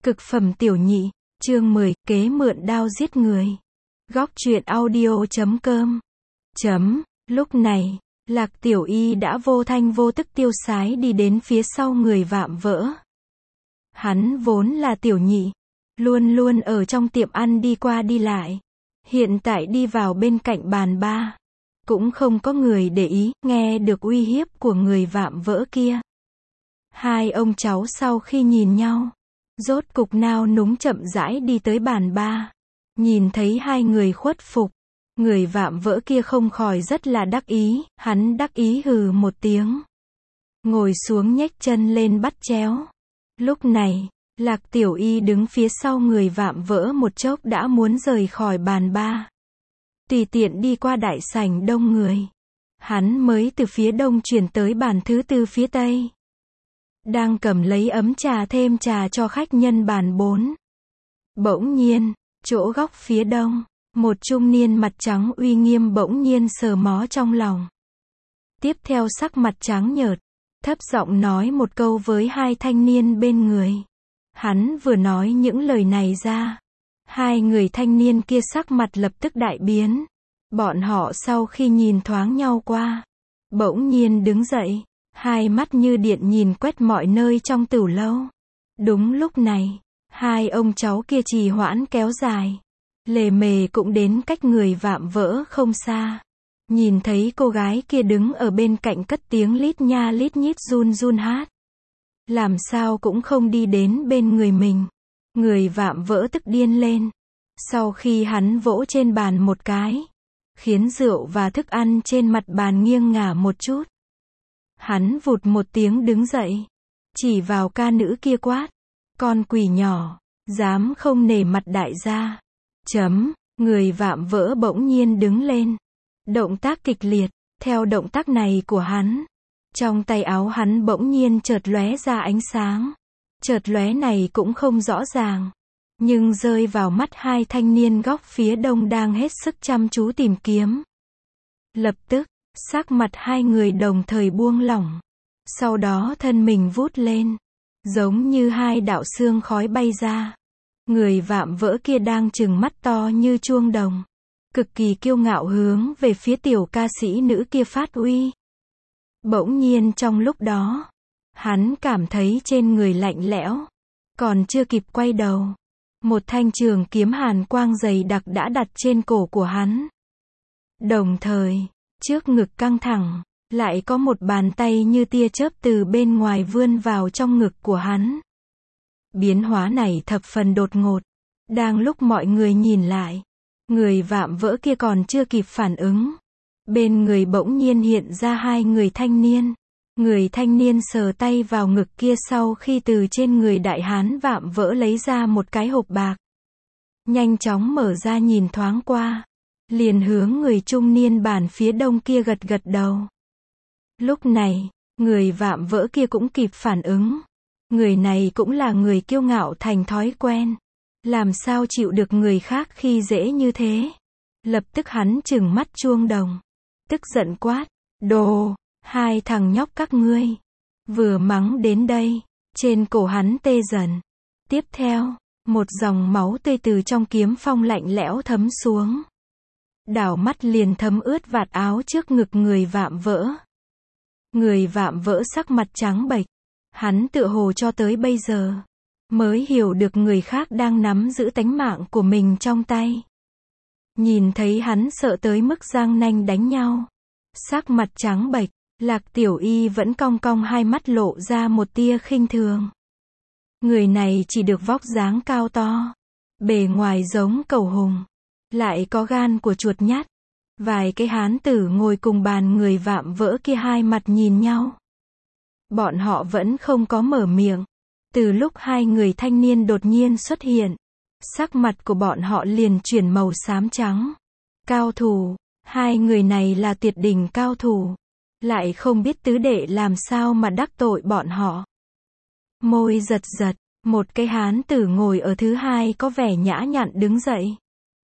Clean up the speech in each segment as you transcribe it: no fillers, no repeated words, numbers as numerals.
Cực phẩm tiểu nhị, chương 10, kế mượn đao giết người. Góc truyện audio.com. Lúc này, Lạc Tiểu Y đã vô thanh vô tức tiêu sái đi đến phía sau người vạm vỡ. Hắn vốn là tiểu nhị, luôn luôn ở trong tiệm ăn đi qua đi lại. Hiện tại đi vào bên cạnh bàn bar, cũng không có người để ý, nghe được uy hiếp của người vạm vỡ kia. Hai ông cháu sau khi nhìn nhau, rốt cục nao núng chậm rãi đi tới bàn bar. Nhìn thấy hai người khuất phục, người vạm vỡ kia không khỏi rất là đắc ý, hắn đắc ý hừ một tiếng. Ngồi xuống nhếch chân lên bắt chéo. Lúc này, Lạc Tiểu Y đứng phía sau người vạm vỡ một chốc đã muốn rời khỏi bàn bar. Tùy tiện đi qua đại sảnh đông người. Hắn mới từ phía đông chuyển tới bàn thứ tư phía tây. Đang cầm lấy ấm trà thêm trà cho khách nhân bàn 4. Bỗng nhiên, chỗ góc phía đông, một trung niên mặt trắng uy nghiêm bỗng nhiên sờ mó trong lòng. Tiếp theo sắc mặt trắng nhợt, thấp giọng nói một câu với hai thanh niên bên người. Hắn vừa nói những lời này ra, hai người thanh niên kia sắc mặt lập tức đại biến. Bọn họ sau khi nhìn thoáng nhau qua, bỗng nhiên đứng dậy, hai mắt như điện nhìn quét mọi nơi trong tửu lâu. Đúng lúc này, hai ông cháu kia trì hoãn kéo dài, lề mề cũng đến cách người vạm vỡ không xa. Nhìn thấy cô gái kia đứng ở bên cạnh cất tiếng lít nha lít nhít run run hát. Làm sao cũng không đi đến bên người mình. Người vạm vỡ tức điên lên. Sau khi hắn vỗ trên bàn một cái, khiến rượu và thức ăn trên mặt bàn nghiêng ngả một chút. Hắn vụt một tiếng đứng dậy, chỉ vào ca nữ kia quát. Con quỷ nhỏ, dám không nể mặt đại gia. Người vạm vỡ bỗng nhiên đứng lên. Động tác kịch liệt, theo động tác này của hắn. Trong tay áo hắn bỗng nhiên chợt lóe ra ánh sáng. Chợt lóe này cũng không rõ ràng, nhưng rơi vào mắt hai thanh niên góc phía đông đang hết sức chăm chú tìm kiếm. Lập tức, sắc mặt hai người đồng thời buông lỏng. Sau đó thân mình vút lên, giống như hai đạo xương khói bay ra. Người vạm vỡ kia đang trừng mắt to như chuông đồng, cực kỳ kiêu ngạo hướng về phía tiểu ca sĩ nữ kia phát uy. Bỗng nhiên trong lúc đó, hắn cảm thấy trên người lạnh lẽo. Còn chưa kịp quay đầu, một thanh trường kiếm hàn quang dày đặc đã đặt trên cổ của hắn. Đồng thời, trước ngực căng thẳng, lại có một bàn tay như tia chớp từ bên ngoài vươn vào trong ngực của hắn. Biến hóa này thập phần đột ngột. Đang lúc mọi người nhìn lại, người vạm vỡ kia còn chưa kịp phản ứng. Bên người bỗng nhiên hiện ra hai người thanh niên. Người thanh niên sờ tay vào ngực kia sau khi từ trên người đại hán vạm vỡ lấy ra một cái hộp bạc. Nhanh chóng mở ra nhìn thoáng qua, liền hướng người trung niên bàn phía đông kia gật gật đầu. Lúc này, người vạm vỡ kia cũng kịp phản ứng. Người này cũng là người kiêu ngạo thành thói quen. Làm sao chịu được người khác khi dễ như thế. Lập tức hắn trừng mắt chuông đồng, tức giận quát. Đồ, hai thằng nhóc các ngươi. Vừa mắng đến đây, trên cổ hắn tê dần. Tiếp theo, một dòng máu tươi từ trong kiếm phong lạnh lẽo thấm xuống. Đảo mắt liền thấm ướt vạt áo trước ngực người vạm vỡ. Người vạm vỡ sắc mặt trắng bệch. Hắn tựa hồ cho tới bây giờ mới hiểu được người khác đang nắm giữ tánh mạng của mình trong tay. Nhìn thấy hắn sợ tới mức giang nanh đánh nhau, sắc mặt trắng bệch, Lạc Tiểu Y vẫn cong cong hai mắt lộ ra một tia khinh thường. Người này chỉ được vóc dáng cao to, bề ngoài giống cẩu hùng, lại có gan của chuột nhắt. Vài cái hán tử ngồi cùng bàn người vạm vỡ kia hai mặt nhìn nhau. Bọn họ vẫn không có mở miệng. Từ lúc hai người thanh niên đột nhiên xuất hiện, sắc mặt của bọn họ liền chuyển màu xám trắng. Cao thủ, hai người này là tuyệt đỉnh cao thủ, lại không biết tứ đệ làm sao mà đắc tội bọn họ. Môi giật giật, một cái hán tử ngồi ở thứ hai có vẻ nhã nhặn đứng dậy,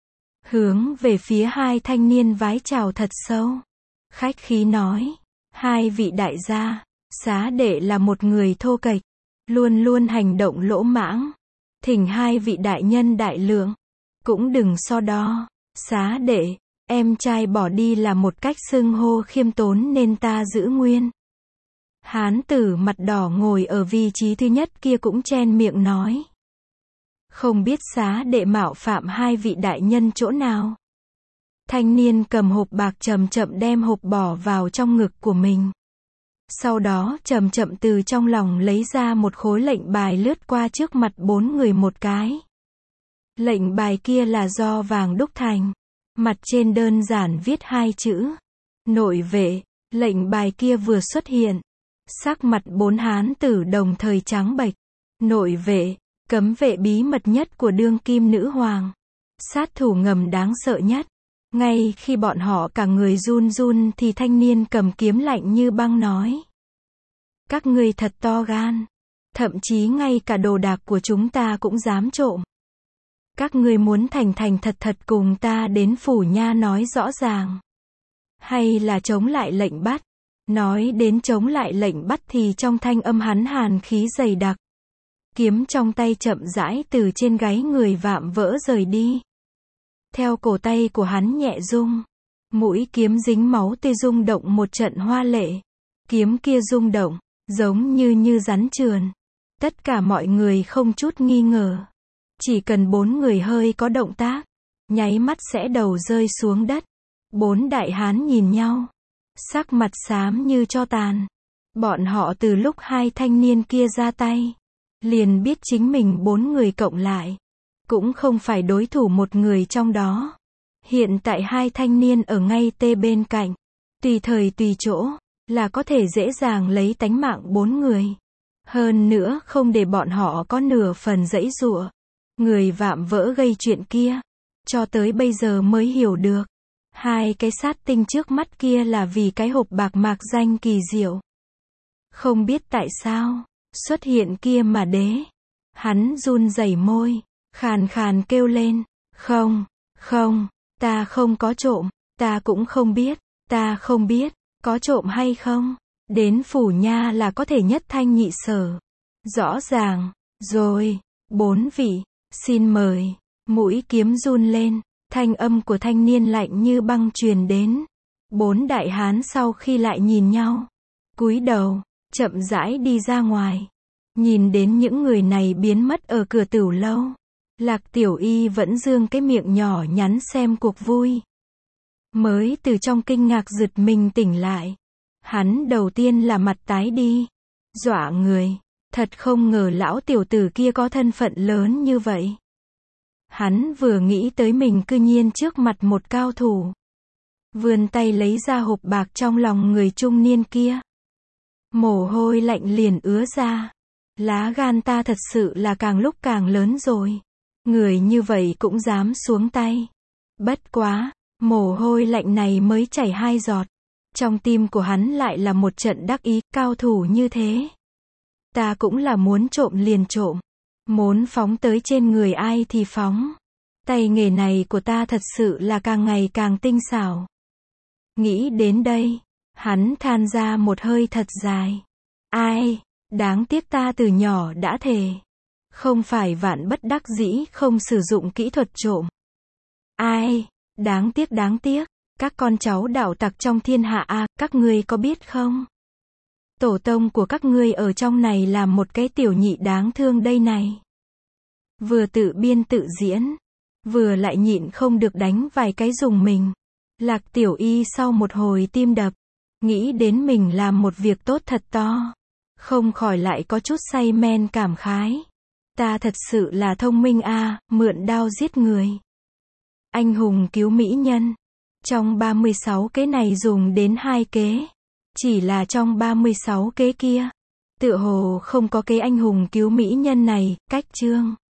hướng về phía hai thanh niên vái chào thật sâu, khách khí nói. Hai vị đại gia, xá đệ là một người thô kệch, luôn luôn hành động lỗ mãng. Thỉnh hai vị đại nhân đại lượng. Cũng đừng so đo. Xá đệ, em trai bỏ đi là một cách xưng hô khiêm tốn nên ta giữ nguyên. Hán tử mặt đỏ ngồi ở vị trí thứ nhất kia cũng chen miệng nói. Không biết xá đệ mạo phạm hai vị đại nhân chỗ nào. Thanh niên cầm hộp bạc chậm chậm đem hộp bỏ vào trong ngực của mình. Sau đó chậm chậm từ trong lòng lấy ra một khối lệnh bài lướt qua trước mặt 4 người một cái. Lệnh bài kia là do vàng đúc thành. Mặt trên đơn giản viết 2 chữ. Nội vệ. Lệnh bài kia vừa xuất hiện. Sắc mặt 4 hán tử đồng thời trắng bệch. Nội vệ. Cấm vệ bí mật nhất của đương kim nữ hoàng. Sát thủ ngầm đáng sợ nhất. Ngay khi bọn họ cả người run run thì thanh niên cầm kiếm lạnh như băng nói. Các ngươi thật to gan. Thậm chí ngay cả đồ đạc của chúng ta cũng dám trộm. Các ngươi muốn thành thành thật thật cùng ta đến phủ nha nói rõ ràng. Hay là chống lại lệnh bắt. Nói đến chống lại lệnh bắt thì trong thanh âm hắn hàn khí dày đặc. Kiếm trong tay chậm rãi từ trên gáy người vạm vỡ rời đi. Theo cổ tay của hắn nhẹ rung. Mũi kiếm dính máu tươi rung động một trận hoa lệ. Kiếm kia rung động, giống như rắn trườn. Tất cả mọi người không chút nghi ngờ. Chỉ cần 4 người hơi có động tác, nháy mắt sẽ đầu rơi xuống đất. 4 đại hán nhìn nhau. Sắc mặt xám như tro tàn. Bọn họ từ lúc hai thanh niên kia ra tay. Liền biết chính mình 4 người cộng lại. Cũng không phải đối thủ một người trong đó. Hiện tại hai thanh niên ở ngay bên cạnh. Tùy thời tùy chỗ. Là có thể dễ dàng lấy tánh mạng 4 người. Hơn nữa không để bọn họ có nửa phần giãy giụa. Người vạm vỡ gây chuyện kia. Cho tới bây giờ mới hiểu được. Hai cái sát tinh trước mắt kia là vì cái hộp bạc mạc danh kỳ diệu. Không biết tại sao. Xuất hiện kia mà đế. Hắn run rẩy môi. Khàn khàn kêu lên. Không, ta không có trộm. Ta cũng không biết. Ta không biết. Có trộm hay không? Đến phủ nha là có thể nhất thanh nhị sở. Rõ ràng. Rồi. 4 vị. Xin mời. Mũi kiếm run lên. Thanh âm của thanh niên lạnh như băng truyền đến. 4 đại hán sau khi lại nhìn nhau. Cúi đầu. Chậm rãi đi ra ngoài. Nhìn đến những người này biến mất ở cửa tửu lâu. Lạc Tiểu Y vẫn dương cái miệng nhỏ nhắn xem cuộc vui. Mới từ trong kinh ngạc giật mình tỉnh lại. Hắn đầu tiên là mặt tái đi. Dọa người. Thật không ngờ lão tiểu tử kia có thân phận lớn như vậy. Hắn vừa nghĩ tới mình cư nhiên trước mặt một cao thủ. Vươn tay lấy ra hộp bạc trong lòng người trung niên kia. Mồ hôi lạnh liền ứa ra. Lá gan ta thật sự là càng lúc càng lớn rồi. Người như vậy cũng dám xuống tay. Bất quá, mồ hôi lạnh này mới chảy 2 giọt. Trong tim của hắn lại là một trận đắc ý, cao thủ như thế. Ta cũng là muốn trộm liền trộm. Muốn phóng tới trên người ai thì phóng. Tay nghề này của ta thật sự là càng ngày càng tinh xảo. Nghĩ đến đây, hắn than ra một hơi thật dài. Ai, đáng tiếc ta từ nhỏ đã thề. Không phải vạn bất đắc dĩ không sử dụng kỹ thuật trộm. Ai, đáng tiếc, các con cháu đạo tặc trong thiên hạ các ngươi có biết không? Tổ tông của các ngươi ở trong này làm một cái tiểu nhị đáng thương đây này. Vừa tự biên tự diễn, vừa lại nhịn không được đánh vài cái dùng mình. Lạc Tiểu Y sau một hồi tim đập, nghĩ đến mình làm một việc tốt thật to. Không khỏi lại có chút say men cảm khái. Ta thật sự là thông minh mượn đao giết người. Anh hùng cứu mỹ nhân. Trong 36 kế này dùng đến 2 kế. Chỉ là trong 36 kế kia, tựa hồ không có kế anh hùng cứu mỹ nhân này, cách chương.